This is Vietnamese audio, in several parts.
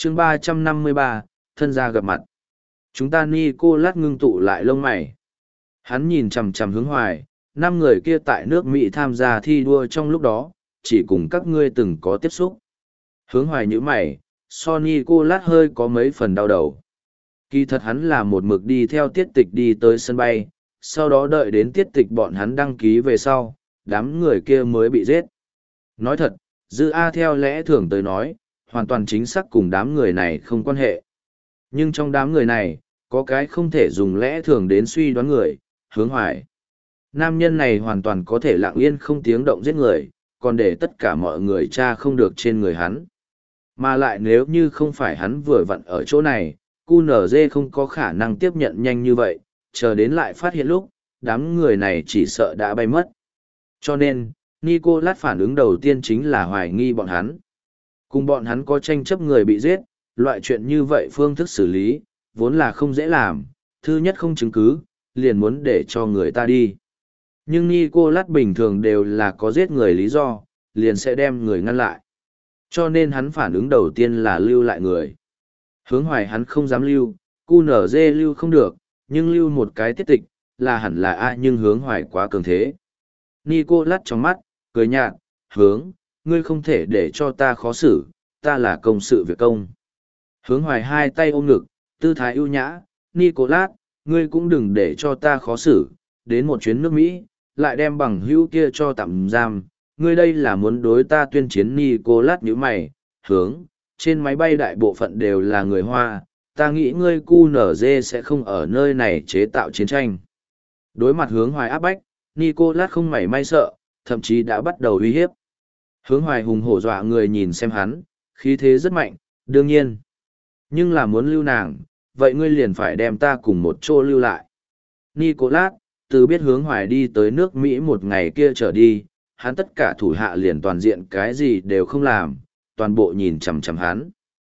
chương 353, thân gia gặp mặt. Chúng ta Nicolas ngưng tụ lại lông mày. Hắn nhìn chằm chằm Hướng Hoài, 5 người kia tại nước Mỹ tham gia thi đua trong lúc đó, chỉ cùng các ngươi từng có tiếp xúc. Hướng Hoài nhíu mày, so Nicolas hơi có mấy phần đau đầu. Kỳ thật hắn là một mực đi theo Tiết Tịch đi tới sân bay, sau đó đợi đến Tiết Tịch bọn hắn đăng ký về sau, đám người kia mới bị giết. Nói thật, Dư A theo lẽ thường tới nói, hoàn toàn chính xác cùng đám người này không quan hệ. Nhưng trong đám người này, có cái không thể dùng lẽ thường đến suy đoán người, Hướng Hoài. Nam nhân này hoàn toàn có thể lặng yên không tiếng động giết người, còn để tất cả mọi người tra không được trên người hắn. Mà lại nếu như không phải hắn vừa vặn ở chỗ này, QNZ không có khả năng tiếp nhận nhanh như vậy, chờ đến lại phát hiện lúc, đám người này chỉ sợ đã bay mất. Cho nên, Nicolas phản ứng đầu tiên chính là hoài nghi bọn hắn. Cùng bọn hắn có tranh chấp người bị giết, loại chuyện như vậy phương thức xử lý, vốn là không dễ làm, thứ nhất không chứng cứ, liền muốn để cho người ta đi. Nhưng Nicolas bình thường đều là có giết người lý do, liền sẽ đem người ngăn lại. Cho nên hắn phản ứng đầu tiên là lưu lại người. Hướng Hoài hắn không dám lưu, QNZ lưu không được, nhưng lưu một cái Tiết Tịch, là hẳn là ai nhưng Hướng Hoài quá cường thế. Nicolas trong mắt, cười nhạt, Hướng, ngươi không thể để cho ta khó xử, ta là công sự việc công. Hướng Hoài hai tay ôm ngực, tư thái ưu nhã, Nicolas, ngươi cũng đừng để cho ta khó xử, đến một chuyến nước Mỹ, lại đem bằng hữu kia cho tạm giam, ngươi đây là muốn đối ta tuyên chiến. Nicolas nhíu mày, Hướng, trên máy bay đại bộ phận đều là người Hoa, ta nghĩ ngươi QNZ sẽ không ở nơi này chế tạo chiến tranh. Đối mặt Hướng Hoài áp bách, Nicolas không mảy may sợ, thậm chí đã bắt đầu uy hiếp. Hướng Hoài hùng hổ dọa người nhìn xem hắn, khí thế rất mạnh, đương nhiên. Nhưng là muốn lưu nàng, vậy ngươi liền phải đem ta cùng một chỗ lưu lại. Nicolas, từ biết Hướng Hoài đi tới nước Mỹ một ngày kia trở đi, hắn tất cả thủ hạ liền toàn diện cái gì đều không làm, toàn bộ nhìn chằm chằm hắn.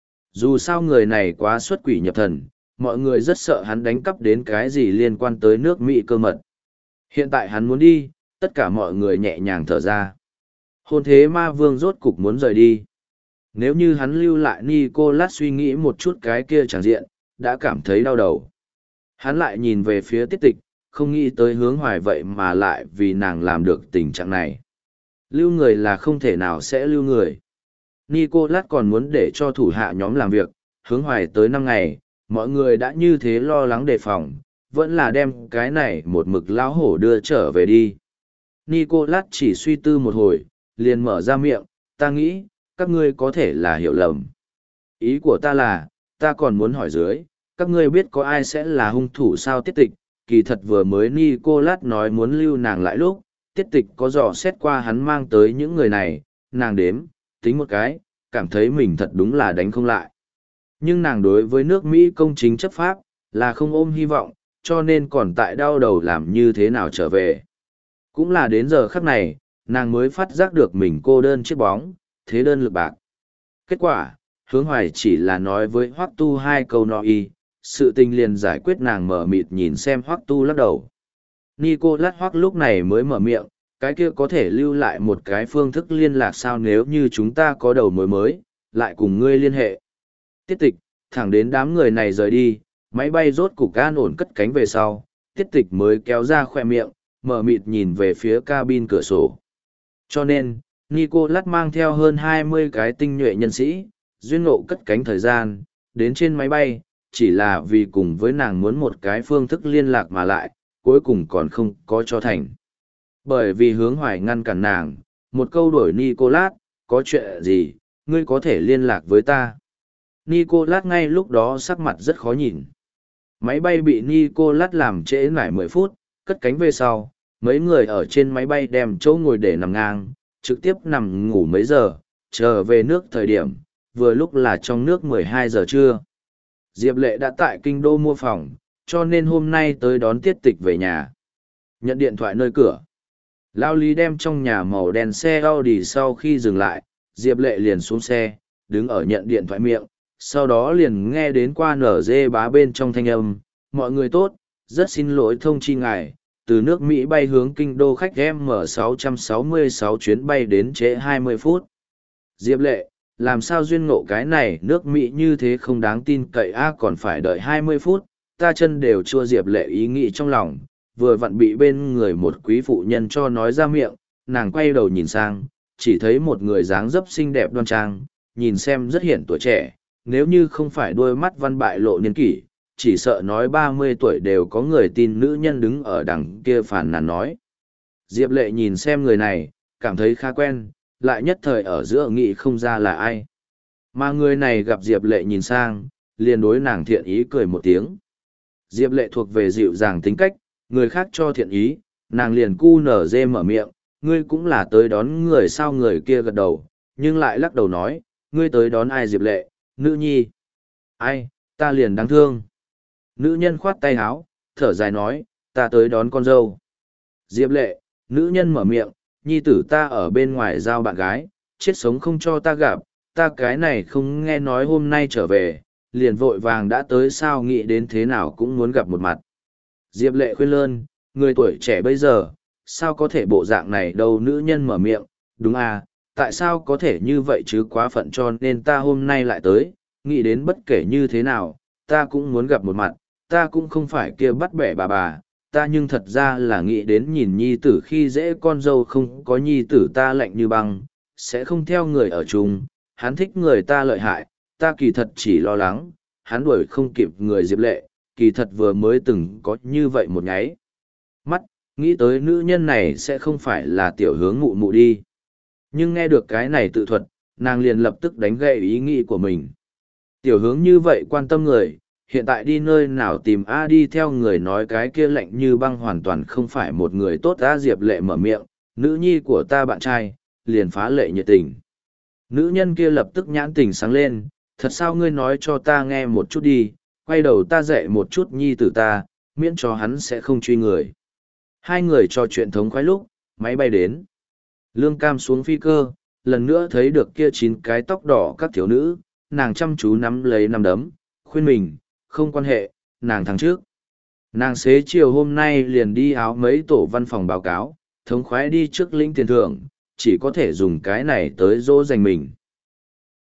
Dù sao người này quá xuất quỷ nhập thần, mọi người rất sợ hắn đánh cắp đến cái gì liên quan tới nước Mỹ cơ mật. Hiện tại hắn muốn đi, tất cả mọi người nhẹ nhàng thở ra. Hôn thế ma vương rốt cục muốn rời đi. Nếu như hắn lưu lại, Nicolas suy nghĩ một chút cái kia chẳng diện, đã cảm thấy đau đầu. Hắn lại nhìn về phía Tiết Tịch, không nghĩ tới Hướng Hoài vậy mà lại vì nàng làm được tình trạng này. Lưu người là không thể nào sẽ lưu người. Nicolas còn muốn để cho thủ hạ nhóm làm việc, Hướng Hoài tới 5 ngày, mọi người đã như thế lo lắng đề phòng, vẫn là đem cái này một mực lão hổ đưa trở về đi. Nicolas chỉ suy tư một hồi, liền mở ra miệng, ta nghĩ, các ngươi có thể là hiểu lầm. Ý của ta là, ta còn muốn hỏi dưới, các ngươi biết có ai sẽ là hung thủ sao? Tiết Tịch, kỳ thật vừa mới Nicolas nói muốn lưu nàng lại lúc, Tiết Tịch có dò xét qua hắn mang tới những người này, nàng đếm, tính một cái, cảm thấy mình thật đúng là đánh không lại. Nhưng nàng đối với nước Mỹ công chính chấp pháp, là không ôm hy vọng, cho nên còn tại đau đầu làm như thế nào trở về. Cũng là đến giờ khắc này, nàng mới phát giác được mình cô đơn chiếc bóng, thế đơn lực bạc. Kết quả, Hướng Hoài chỉ là nói với Hoắc Tu 2 câu nọ y, sự tình liền giải quyết. Nàng mở mịt nhìn xem Hoắc Tu lắc đầu. Nicolas Hoắc lúc này mới mở miệng, cái kia có thể lưu lại một cái phương thức liên lạc sao nếu như chúng ta có đầu mối mới, lại cùng ngươi liên hệ. Tiết Tịch, thẳng đến đám người này rời đi, máy bay rốt cục an ổn cất cánh về sau, Tiết Tịch mới kéo ra khoe miệng, mở mịt nhìn về phía cabin cửa sổ. Cho nên, Nicolas mang theo hơn 20 cái tinh nhuệ nhân sĩ, duyên ngộ cất cánh thời gian, đến trên máy bay, chỉ là vì cùng với nàng muốn một cái phương thức liên lạc mà lại, cuối cùng còn không có cho thành. Bởi vì Hướng Hoài ngăn cản nàng, một câu đổi Nicolas, có chuyện gì, ngươi có thể liên lạc với ta. Nicolas ngay lúc đó sắc mặt rất khó nhìn. Máy bay bị Nicolas làm trễ nải 10 phút, cất cánh về sau, mấy người ở trên máy bay đem chỗ ngồi để nằm ngang, trực tiếp nằm ngủ mấy giờ, trở về nước thời điểm, vừa lúc là trong nước 12 giờ trưa. Diệp Lệ đã tại kinh đô mua phòng, cho nên hôm nay tới đón Tiết Tịch về nhà. Nhận điện thoại nơi cửa. Lao Lý đem trong nhà màu đen xe Audi sau khi dừng lại, Diệp Lệ liền xuống xe, đứng ở nhận điện thoại miệng, sau đó liền nghe đến qua NG bá bên trong thanh âm, mọi người tốt, rất xin lỗi thông chi ngài, từ nước Mỹ bay hướng kinh đô khách M666 chuyến bay đến trễ 20 phút. Diệp Lệ, làm sao duyên ngộ cái này nước Mỹ như thế không đáng tin cậy còn phải đợi 20 phút, ta chân đều chua. Diệp Lệ ý nghĩ trong lòng, vừa vặn bị bên người một quý phụ nhân cho nói ra miệng, nàng quay đầu nhìn sang, chỉ thấy một người dáng dấp xinh đẹp đoan trang, nhìn xem rất hiển tuổi trẻ, nếu như không phải đôi mắt văn bại lộ niên kỷ, chỉ sợ nói 30 tuổi đều có người tin. Nữ nhân đứng ở đằng kia phàn nàn nói. Diệp Lệ nhìn xem người này, cảm thấy khá quen, lại nhất thời ở giữa nghĩ không ra là ai. Mà người này gặp Diệp Lệ nhìn sang, liền đối nàng thiện ý cười một tiếng. Diệp Lệ thuộc về dịu dàng tính cách, người khác cho thiện ý, nàng liền cu nở dê mở miệng, ngươi cũng là tới đón người sao? Người kia gật đầu, nhưng lại lắc đầu nói, ngươi tới đón ai? Diệp Lệ, nữ nhi. Ai, ta liền đáng thương. Nữ nhân khoát tay háo, thở dài nói, ta tới đón con dâu. Diệp Lệ, nữ nhân mở miệng, nhi tử ta ở bên ngoài giao bạn gái, chết sống không cho ta gặp, ta cái này không nghe nói hôm nay trở về, liền vội vàng đã tới sao, nghĩ đến thế nào cũng muốn gặp một mặt. Diệp Lệ khuyên lơn, người tuổi trẻ bây giờ, sao có thể bộ dạng này đâu? Nữ nhân mở miệng, đúng à, tại sao có thể như vậy chứ, quá phận, cho nên ta hôm nay lại tới, nghĩ đến bất kể như thế nào, ta cũng muốn gặp một mặt, ta cũng không phải kia bắt bẻ bà, ta nhưng thật ra là nghĩ đến nhìn nhi tử khi dễ con dâu, không có nhi tử ta lạnh như băng, sẽ không theo người ở chung, hắn thích người ta lợi hại, ta kỳ thật chỉ lo lắng, hắn đuổi không kịp người. Diệp Lệ, kỳ thật vừa mới từng có như vậy một nháy mắt, nghĩ tới nữ nhân này sẽ không phải là tiểu hướng mụ mụ đi. Nhưng nghe được cái này tự thuật, nàng liền lập tức đánh gậy ý nghĩ của mình. Tiểu hướng như vậy quan tâm người, hiện tại đi nơi nào tìm đi theo người nói cái kia lạnh như băng hoàn toàn không phải một người tốt. Diệp Lệ mở miệng, nữ nhi của ta bạn trai, liền phá lệ nhiệt tình. Nữ nhân kia lập tức nhãn tình sáng lên, thật sao? Ngươi nói cho ta nghe một chút đi, quay đầu ta dạy một chút nhi tử ta, miễn cho hắn sẽ không truy người. Hai người trò chuyện thống khoái lúc, máy bay đến. Lương Cam xuống phi cơ, lần nữa thấy được kia 9 cái tóc đỏ các thiếu nữ, nàng chăm chú nắm lấy nắm đấm, khuyên mình, không quan hệ, nàng thắng trước. Nàng xế chiều hôm nay liền đi áo mấy tổ văn phòng báo cáo, thống khoái đi trước lĩnh tiền thưởng, chỉ có thể dùng cái này tới dỗ dành mình.